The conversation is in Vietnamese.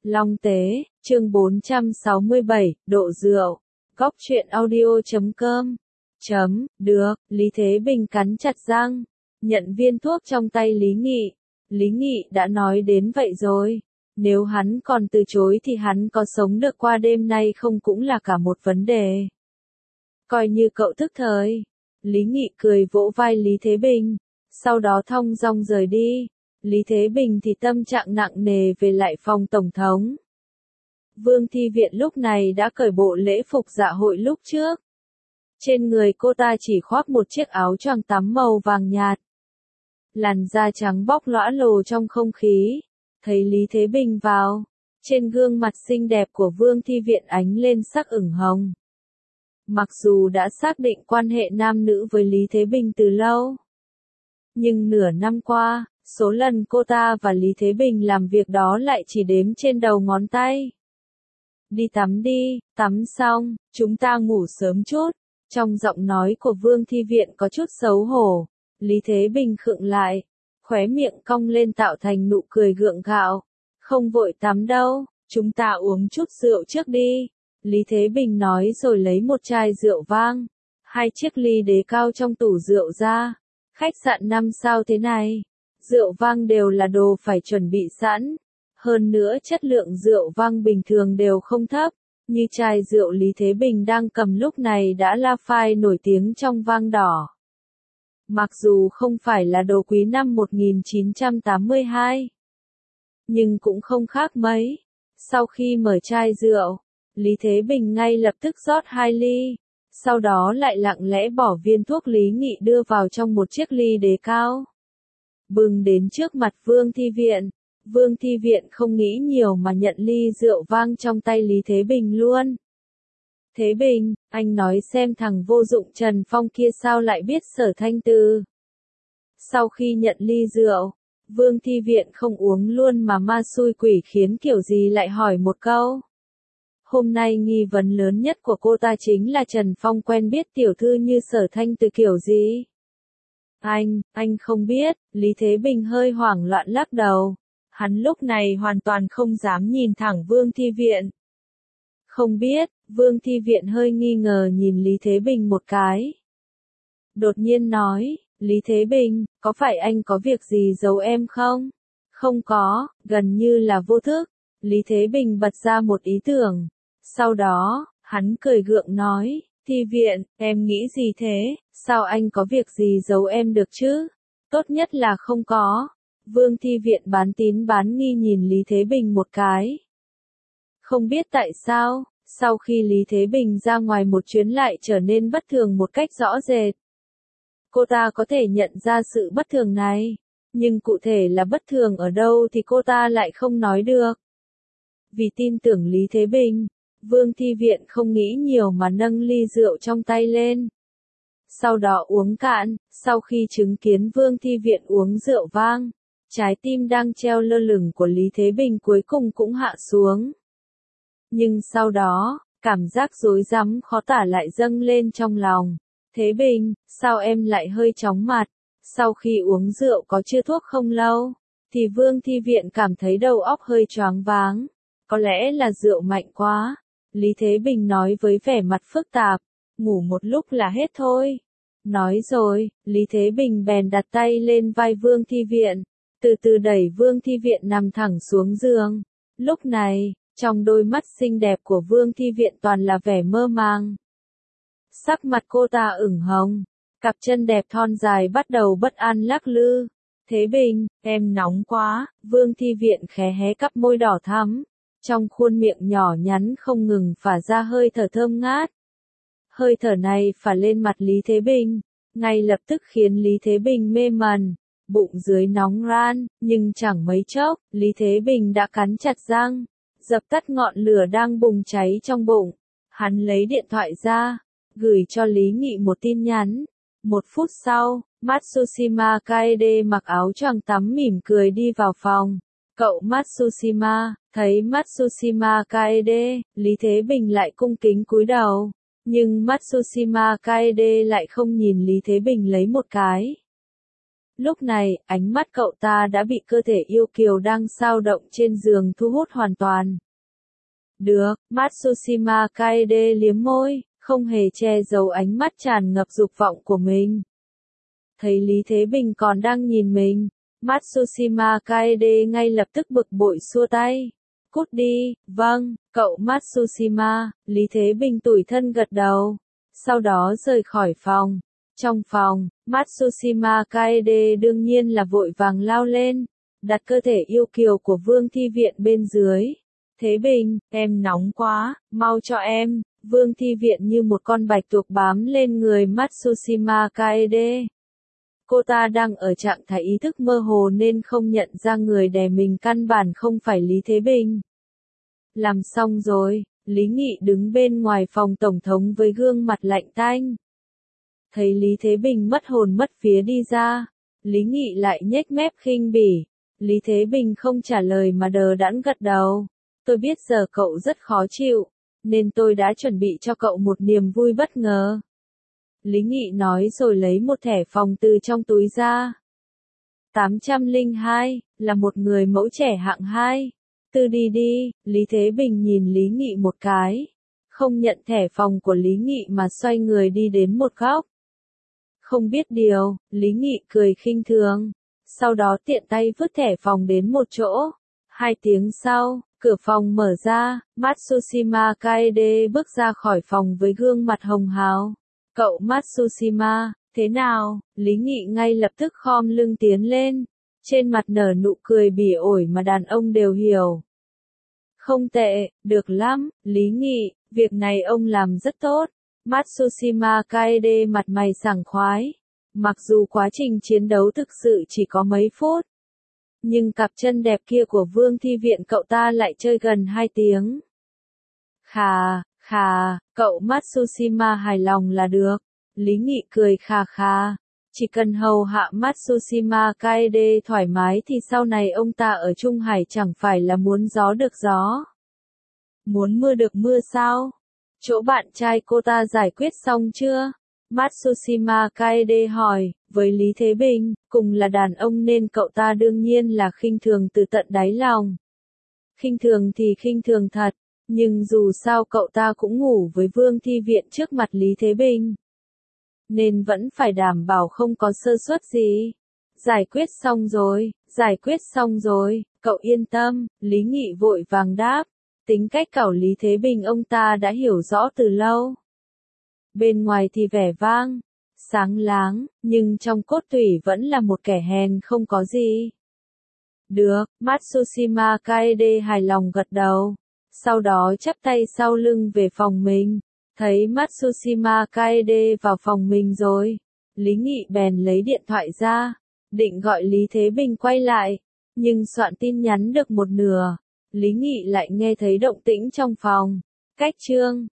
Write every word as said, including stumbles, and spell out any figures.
Long Tế, chương bốn trăm sáu mươi bảy, độ rượu. Góc truyện audio chấm com. Chấm, được, Lý Thế Bình cắn chặt răng, nhận viên thuốc trong tay Lý Nghị. Lý Nghị đã nói đến vậy rồi. Nếu hắn còn từ chối thì hắn có sống được qua đêm nay không cũng là cả một vấn đề. Coi như cậu thức thời. Lý Nghị cười vỗ vai Lý Thế Bình, sau đó thong dong rời đi. Lý Thế Bình thì tâm trạng nặng nề về lại phòng tổng thống. Vương Thi Viện lúc này đã cởi bộ lễ phục dạ hội lúc trước. Trên người cô ta chỉ khoác một chiếc áo choàng tắm màu vàng nhạt. Làn da trắng bóc lõa lồ trong không khí. Thấy Lý Thế Bình vào, trên gương mặt xinh đẹp của Vương Thi Viện ánh lên sắc ửng hồng. Mặc dù đã xác định quan hệ nam nữ với Lý Thế Bình từ lâu, nhưng nửa năm qua, số lần cô ta và Lý Thế Bình làm việc đó lại chỉ đếm trên đầu ngón tay. Đi tắm đi, tắm xong, chúng ta ngủ sớm chút. Trong giọng nói của Vương Thi Viện có chút xấu hổ. Lý Thế Bình khựng lại, khóe miệng cong lên tạo thành nụ cười gượng gạo. Không vội tắm đâu, chúng ta uống chút rượu trước đi. Lý Thế Bình nói rồi lấy một chai rượu vang, hai chiếc ly đế cao trong tủ rượu ra. Khách sạn năm sao thế này, rượu vang đều là đồ phải chuẩn bị sẵn. Hơn nữa chất lượng rượu vang bình thường đều không thấp, như chai rượu Lý Thế Bình đang cầm lúc này đã là phai nổi tiếng trong vang đỏ. Mặc dù không phải là đồ quý năm một nghìn chín trăm tám mươi hai, nhưng cũng không khác mấy. Sau khi mở chai rượu, Lý Thế Bình ngay lập tức rót hai ly, sau đó lại lặng lẽ bỏ viên thuốc Lý Nghị đưa vào trong một chiếc ly đế cao. Bừng đến trước mặt Vương Thi Viện. Vương Thi Viện không nghĩ nhiều mà nhận ly rượu vang trong tay Lý Thế Bình luôn. Thế Bình, anh nói xem thằng vô dụng Trần Phong kia sao lại biết Sở Thanh Từ. Sau khi nhận ly rượu, Vương Thi Viện không uống luôn mà ma xui quỷ khiến kiểu gì lại hỏi một câu. Hôm nay nghi vấn lớn nhất của cô ta chính là Trần Phong quen biết tiểu thư như Sở Thanh Từ kiểu gì. Anh, anh không biết, Lý Thế Bình hơi hoảng loạn lắc đầu. Hắn lúc này hoàn toàn không dám nhìn thẳng Vương Thi Viện. Không biết, Vương Thi Viện hơi nghi ngờ nhìn Lý Thế Bình một cái. Đột nhiên nói, Lý Thế Bình, có phải anh có việc gì giấu em không? Không có, gần như là vô thức. Lý Thế Bình bật ra một ý tưởng. Sau đó, hắn cười gượng nói, Thi Viện, em nghĩ gì thế, sao anh có việc gì giấu em được chứ? Tốt nhất là không có. Vương Thi Viện bán tín bán nghi nhìn Lý Thế Bình một cái. Không biết tại sao, sau khi Lý Thế Bình ra ngoài một chuyến lại trở nên bất thường một cách rõ rệt. Cô ta có thể nhận ra sự bất thường này, nhưng cụ thể là bất thường ở đâu thì cô ta lại không nói được. Vì tin tưởng Lý Thế Bình, Vương Thi Viện không nghĩ nhiều mà nâng ly rượu trong tay lên. Sau đó uống cạn, sau khi chứng kiến Vương Thi Viện uống rượu vang, trái tim đang treo lơ lửng của Lý Thế Bình cuối cùng cũng hạ xuống. Nhưng sau đó, cảm giác rối rắm khó tả lại dâng lên trong lòng. Thế Bình, sao em lại hơi chóng mặt? Sau khi uống rượu có chưa thuốc không lâu, thì Vương Thi Viện cảm thấy đầu óc hơi choáng váng. Có lẽ là rượu mạnh quá. Lý Thế Bình nói với vẻ mặt phức tạp, ngủ một lúc là hết thôi. Nói rồi, Lý Thế Bình bèn đặt tay lên vai Vương Thi Viện, từ từ đẩy Vương Thi Viện nằm thẳng xuống giường. Lúc này, trong đôi mắt xinh đẹp của Vương Thi Viện toàn là vẻ mơ màng. Sắc mặt cô ta ửng hồng, cặp chân đẹp thon dài bắt đầu bất an lắc lư. Thế Bình, em nóng quá. Vương Thi Viện khẽ hé cặp môi đỏ thắm, trong khuôn miệng nhỏ nhắn không ngừng phả ra hơi thở thơm ngát. Hơi thở này phả lên mặt Lý Thế Bình, ngay lập tức khiến Lý Thế Bình mê mẩn, bụng dưới nóng ran, nhưng chẳng mấy chốc, Lý Thế Bình đã cắn chặt răng, dập tắt ngọn lửa đang bùng cháy trong bụng. Hắn lấy điện thoại ra, gửi cho Lý Nghị một tin nhắn. Một phút sau, Matsushima Kaede mặc áo choàng tắm mỉm cười đi vào phòng. Cậu Matsushima, thấy Matsushima Kaede, Lý Thế Bình lại cung kính cúi đầu. Nhưng Matsushima Kaede lại không nhìn Lý Thế Bình lấy một cái. Lúc này, ánh mắt cậu ta đã bị cơ thể yêu kiều đang sao động trên giường thu hút hoàn toàn. Được, Matsushima Kaede liếm môi, không hề che giấu ánh mắt tràn ngập dục vọng của mình. Thấy Lý Thế Bình còn đang nhìn mình, Matsushima Kaede ngay lập tức bực bội xua tay. Cút đi, vâng, cậu Matsushima, Lý Thế Bình tủi thân gật đầu. Sau đó rời khỏi phòng. Trong phòng, Matsushima Kaede đương nhiên là vội vàng lao lên, đặt cơ thể yêu kiều của Vương Thi Viện bên dưới. Thế Bình, em nóng quá, mau cho em. Vương Thi Viện như một con bạch tuộc bám lên người Matsushima Kaede. Cô ta đang ở trạng thái ý thức mơ hồ nên không nhận ra người đè mình căn bản không phải Lý Thế Bình. Làm xong rồi, Lý Nghị đứng bên ngoài phòng tổng thống với gương mặt lạnh tanh. Thấy Lý Thế Bình mất hồn mất vía đi ra, Lý Nghị lại nhếch mép khinh bỉ. Lý Thế Bình không trả lời mà đờ đẫn gật đầu. Tôi biết giờ cậu rất khó chịu, nên tôi đã chuẩn bị cho cậu một niềm vui bất ngờ. Lý Nghị nói rồi lấy một thẻ phòng từ trong túi ra. tám trăm lẻ hai, là một người mẫu trẻ hạng hai. Từ đi đi, Lý Thế Bình nhìn Lý Nghị một cái. Không nhận thẻ phòng của Lý Nghị mà xoay người đi đến một góc. Không biết điều, Lý Nghị cười khinh thường. Sau đó tiện tay vứt thẻ phòng đến một chỗ. Hai tiếng sau, cửa phòng mở ra, Matsushima Kaede bước ra khỏi phòng với gương mặt hồng hào. Cậu Matsushima, thế nào? Lý Nghị ngay lập tức khom lưng tiến lên. Trên mặt nở nụ cười bỉ ổi mà đàn ông đều hiểu. Không tệ, được lắm, Lý Nghị, việc này ông làm rất tốt. Matsushima Kaede mặt mày sảng khoái. Mặc dù quá trình chiến đấu thực sự chỉ có mấy phút, nhưng cặp chân đẹp kia của Vương Thi Viện cậu ta lại chơi gần hai tiếng. Khà, khà, cậu Matsushima hài lòng là được. Lý Nghị cười khà khà. Chỉ cần hầu hạ Matsushima Kaede thoải mái thì sau này ông ta ở Trung Hải chẳng phải là muốn gió được gió. Muốn mưa được mưa sao? Chỗ bạn trai cô ta giải quyết xong chưa? Matsushima Kaede hỏi, với Lý Thế Bình, cùng là đàn ông nên cậu ta đương nhiên là khinh thường từ tận đáy lòng. Khinh thường thì khinh thường thật, nhưng dù sao cậu ta cũng ngủ với Vương Thi Viện trước mặt Lý Thế Bình. Nên vẫn phải đảm bảo không có sơ suất gì. Giải quyết xong rồi, giải quyết xong rồi, cậu yên tâm, Lý Nghị vội vàng đáp. Tính cách cẩu Lý Thế Bình ông ta đã hiểu rõ từ lâu. Bên ngoài thì vẻ vang, sáng láng, nhưng trong cốt tủy vẫn là một kẻ hèn không có gì. Được, Matsushima Kaede hài lòng gật đầu. Sau đó chắp tay sau lưng về phòng mình. Thấy Matsushima Kaede vào phòng mình rồi, Lý Nghị bèn lấy điện thoại ra, định gọi Lý Thế Bình quay lại, nhưng soạn tin nhắn được một nửa, Lý Nghị lại nghe thấy động tĩnh trong phòng. Cách chương